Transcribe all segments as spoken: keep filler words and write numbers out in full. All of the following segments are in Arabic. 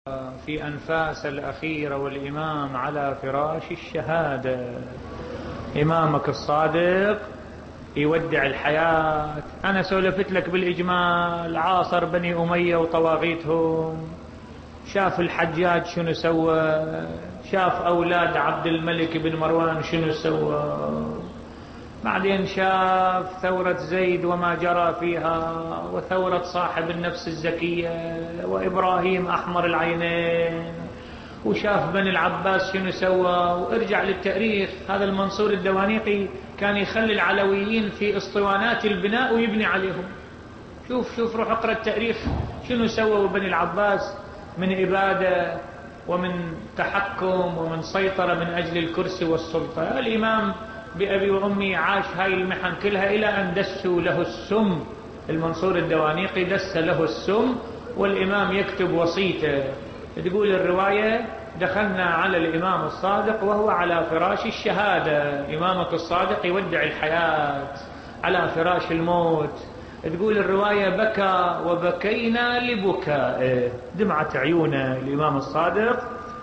في أنفاس الأخيرة والإمام على فراش الشهادة. إمامك الصادق يودع الحياة. أنا سولفت لك بالإجمال، عاصر بني أمية وطواغيتهم، شاف الحجاج شنو سوى، شاف أولاد عبد الملك بن مروان شنو سوى، بعدين شاف ثورة زيد وما جرى فيها، وثورة صاحب النفس الزكية، وإبراهيم أحمر العينين، وشاف بني العباس شنو سوى. وارجع للتاريخ، هذا المنصور الدوانيقي كان يخلي العلويين في اسطوانات البناء ويبني عليهم. شوف شوف روح اقرأ التاريخ شنو سوى بني العباس من إبادة ومن تحكم ومن سيطرة من أجل الكرسي والسلطة. الإمام بأبي وأمي عاش هاي المحن كلها إلى أن دسوا له السم. المنصور الدوانيقي دس له السم، والإمام يكتب وصيته. تقول الرواية: دخلنا على الإمام الصادق وهو على فراش الشهادة. إمامك الصادق يودع الحياة على فراش الموت. تقول الرواية: بكى وبكينا لبكائه، دمعت عيونه الإمام الصادق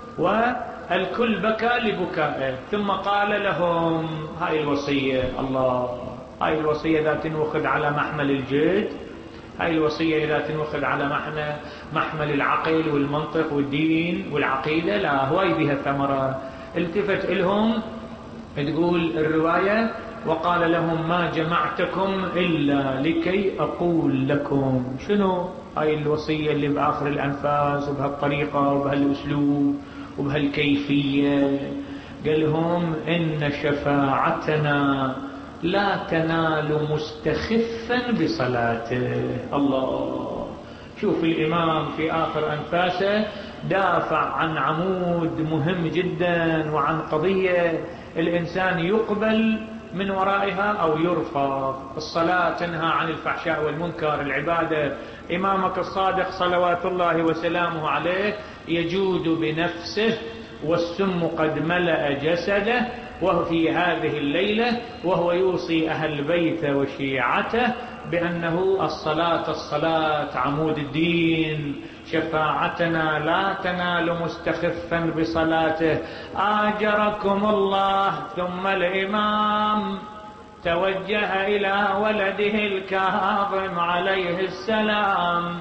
والكل بكى لبكائه. ثم قال لهم: هاي الوصية، الله، هاي الوصية إذا تنوخذ على محمل الجد، هاي الوصية إذا تنوخذ على محمل محمل العقل والمنطق والدين والعقيدة، لا، هواي بها ثمرة. التفت لهم، تقول الرواية: وقال لهم: ما جمعتكم إلا لكي أقول لكم. شنو هاي الوصية اللي بآخر الأنفاس وبهالطريقة وبهالأسلوب وبهالكيفية؟ قال لهم: إن شفاعتنا لا تنال مستخفا بصلاته. الله، شوف الإمام في آخر أنفاسه دافع عن عمود مهم جدا وعن قضية الإنسان يقبل من ورائها أو يرفض. الصلاة تنهى عن الفحشاء والمنكر، العبادة. إمامك الصادق صلوات الله وسلامه عليه يجود بنفسه والسم قد ملأ جسده وهو في هذه الليلة، وهو يوصي أهل بيته وشيعته بأنه الصلاة الصلاة عمود الدين. شفاعتنا لا تنال مستخفا بصلاته. آجركم الله. ثم الإمام توجه إلى ولده الكاظم عليه السلام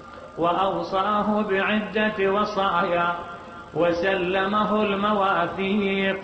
وأوصاه بعدة وصايا، وسلمه المواثيق،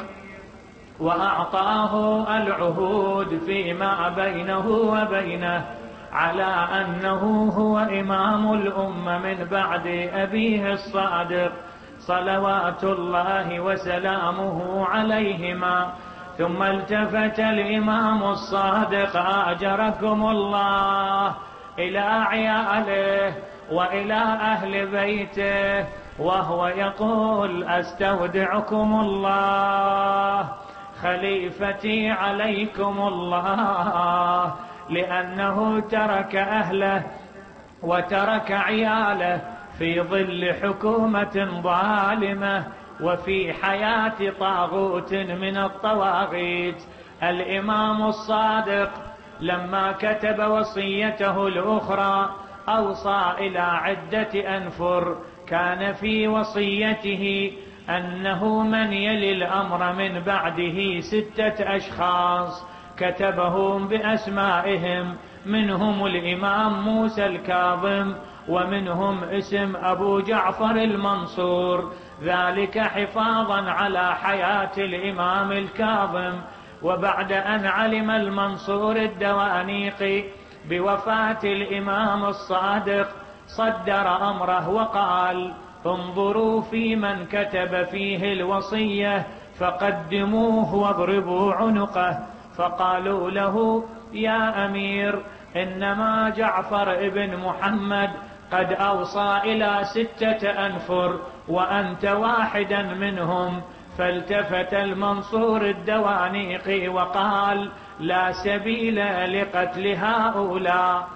وأعطاه العهود فيما بينه وبينه على أنه هو إمام الأمة من بعد أبيه الصادق صلوات الله وسلامه عليهما. ثم التفت الإمام الصادق آجركم الله إلى عياله وإلى أهل بيته وهو يقول: أستودعكم الله خليفتي عليكم الله، لأنه ترك أهله وترك عياله في ظل حكومة ظالمة وفي حياة طاغوت من الطواغيت. الإمام الصادق لما كتب وصيته الأخرى أوصى إلى عدة أنفر. كان في وصيته أنه من يلي الأمر من بعده ستة أشخاص كتبهم بأسمائهم، منهم الإمام موسى الكاظم، ومنهم اسم أبو جعفر المنصور، ذلك حفاظا على حياة الإمام الكاظم. وبعد أن علم المنصور الدوانيقي بوفاة الإمام الصادق صدر أمره وقال: انظروا في من كتب فيه الوصية فقدموه واضربوا عنقه. فقالوا له: يا أمير، إنما جعفر ابن محمد قد أوصى إلى ستة أنفر وأنت واحدا منهم. فالتفت المنصور الدوانيقي وقال: لا سبيل لقتل هؤلاء.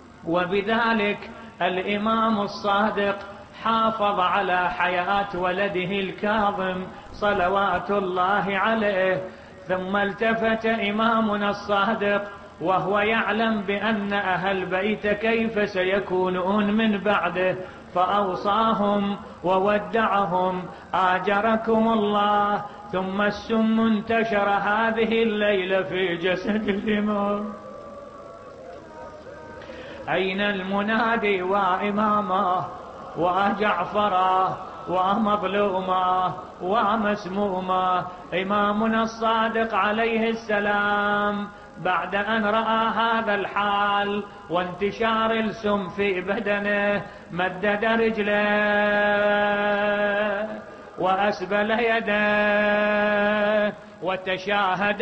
وبذلك الإمام الصادق حافظ على حياة ولده الكاظم صلوات الله عليه. ثم التفت إمامنا الصادق وهو يعلم بأن أهل بيت كيف سيكونون من بعده، فأوصاهم وودعهم آجركم الله. ثم السم انتشر هذه الليلة في جسد الإمام. أين المنادي وإمامه وجعفره ومظلومه ومسمومه؟ إمامنا الصادق عليه السلام بعد أن رأى هذا الحال وانتشار السم في بدنه مدد رجله وأسبل يده وتشاهد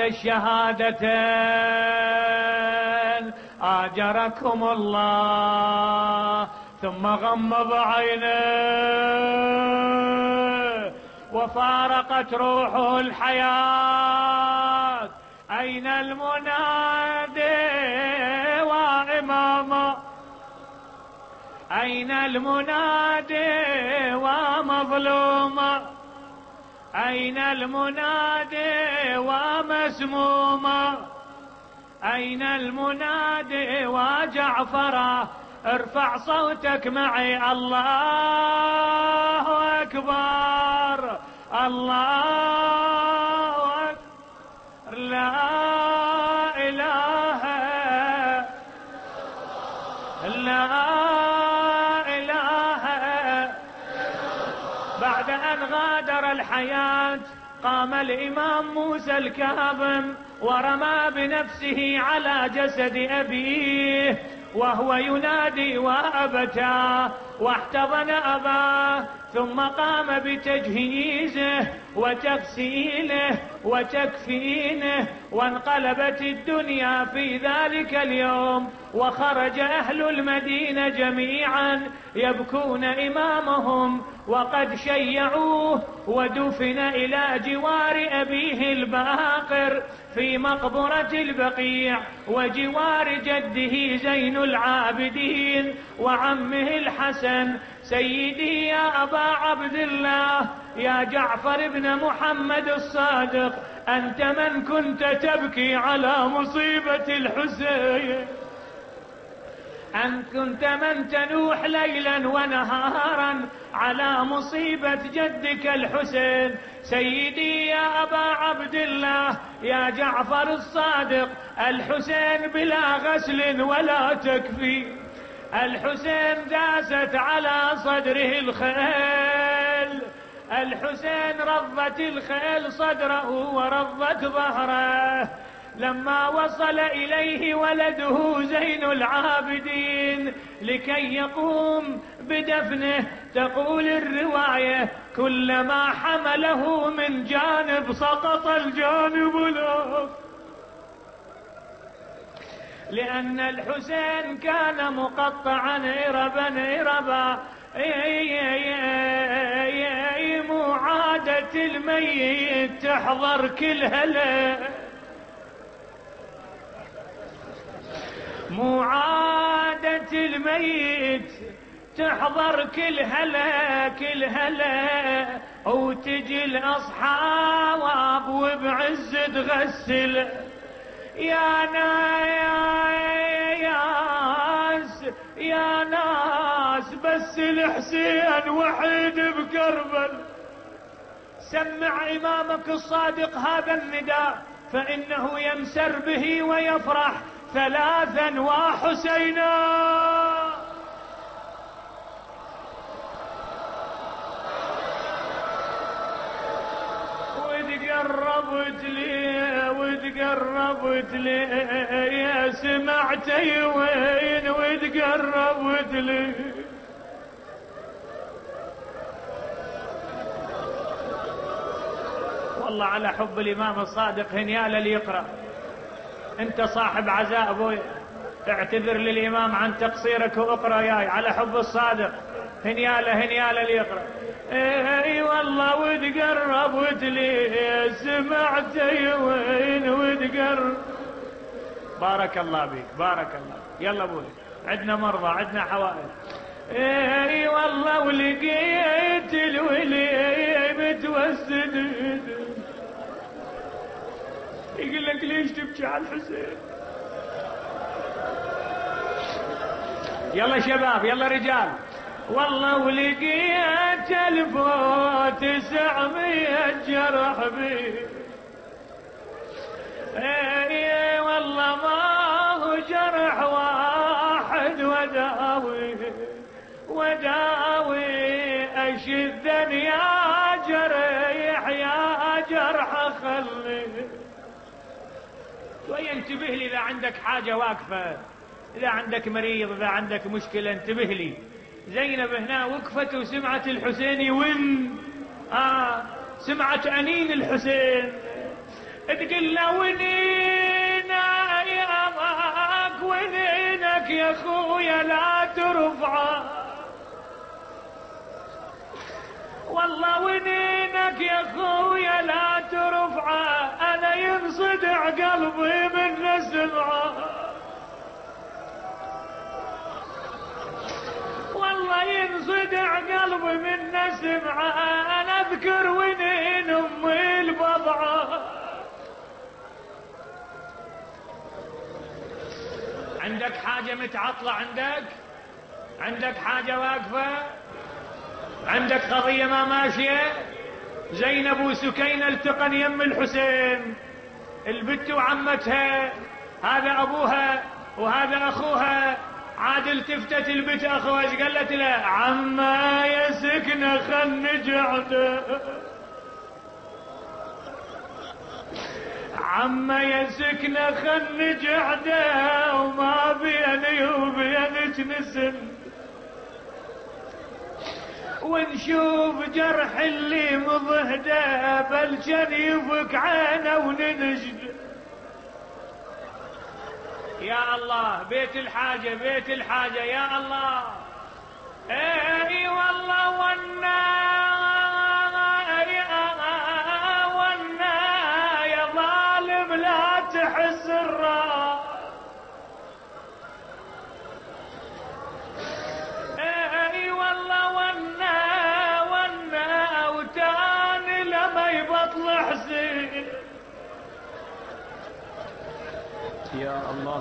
الشهادتين آجركم الله. ثم غمض عينه وفارقت روحه الحياة. أين المنادي وإمامه؟ أين المنادي ومظلومه؟ أين المنادي ومسمومه؟ أين المنادي وجعفره؟ ارفع صوتك معي، الله أكبر الله أكبر لا إله لا إله. بعد أن غادر الحياة قام الإمام موسى الكاظم ورمى بنفسه على جسد أبيه وهو ينادي وأبتاه واحتضن أباه. ثم قام بتجهيزه وتغسيله وتكفينه. وانقلبت الدنيا في ذلك اليوم وخرج أهل المدينة جميعا يبكون إمامهم وقد شيعوه ودفن إلى جوار أبيه الباقر في مقبرة البقيع وجوار جده زين العابدين وعمه الحسن. سيدي يا أبا عبد الله يا جعفر بن محمد الصادق، أنت من كنت تبكي على مصيبة الحسين، أنت كنت من تنوح ليلا ونهارا على مصيبة جدك الحسين. سيدي يا أبا عبد الله يا جعفر الصادق، الحسين بلا غسل ولا تكفي، الحسين داست على صدره الخيل، الحسين رضت الخيل صدره ورضت ظهره. لما وصل إليه ولده زين العابدين لكي يقوم بدفنه، تقول الرواية كلما حمله من جانب سقط الجانب الآخر، لأن الحسين كان مقطعا إربا إربا. مو عادة الميت تحضر كل هلا، مو عادة الميت تحضر كل هلا كل هلا، وتجي الأصحاب وبعز تغسل. يا ناس يا ناس بس الحسين وحيد بكربل، سمع إمامك الصادق هذا النداء فإنه يمسر به ويفرح ثلاثا وحسينا. وتقربت لي وتقربت لي يا سمعتي وين، وتقربت لي والله على حب الإمام الصادق هنياله اللي يقرأ. انت صاحب عزاء ابوي، اعتذر للإمام عن تقصيرك واقرأ ياي على حب الصادق. هنياله هنياله اللي يقرأ. اي والله وتقربت لي سمعتي وين، وتقرب. بارك الله بيك بارك الله. يلا ابوي عندنا مرضى عندنا حوائج. اي والله ولقيت الولي متوسد. يقول لك ليش تبكي على الحسين؟ يلا شباب يلا رجال والله ولقيت ألف وتسعمية جرح بي، اي والله ما هو جرح واحد وداوي وداوي أشذا يا جريح يا جرح خلي. شوي انتبه لي إذا عندك حاجة واقفة، إذا عندك مريض، إذا عندك مشكلة انتبه لي. زينب هنا وقفت وسمعت الحسين يون، آه سمعت أنين الحسين، تقول له ونينا يا أباك ونينك يا أخويا لا ترفعه، والله ونينك يا أخويا لا ترفعه، أنا ينصدع قلبي من سمعه، والله ينصدع قلبي من سمعه، أنا أذكر ونين أمي البضعة. عندك حاجة متعطلة، عندك عندك حاجة واقفة، عندك قضية ما ماشية. زينب وسكينة التقن يم الحسين، البت وعمتها، هذا أبوها وهذا أخوها. عاد التفتت البت أخوها ايش قالت له؟ عما يا سكنة خل نقعد، عما يا سكنة خل نقعد وما بيني وبينك نسن، ونشوف جرح اللي مضهده بلشن يفك عينه وننجد. يا الله بيت الحاجة بيت الحاجة يا الله. اي والله ونا ونا يا ظالم لا تحس الراح، اي والله ونا ونا وتاني لما يبطل حسين. يا الله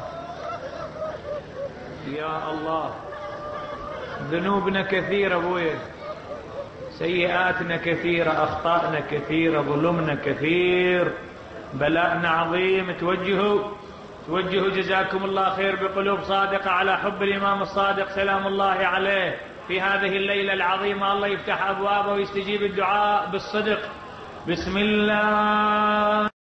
يا الله، ذنوبنا كثيرة ابويا، سيئاتنا كثيرة، اخطائنا كثيرة، ظلمنا كثير، بلاءنا عظيم. توجهوا توجهوا جزاكم الله خير بقلوب صادقة على حب الامام الصادق سلام الله عليه في هذه الليلة العظيمة. الله يفتح ابوابه ويستجيب الدعاء بالصدق. بسم الله.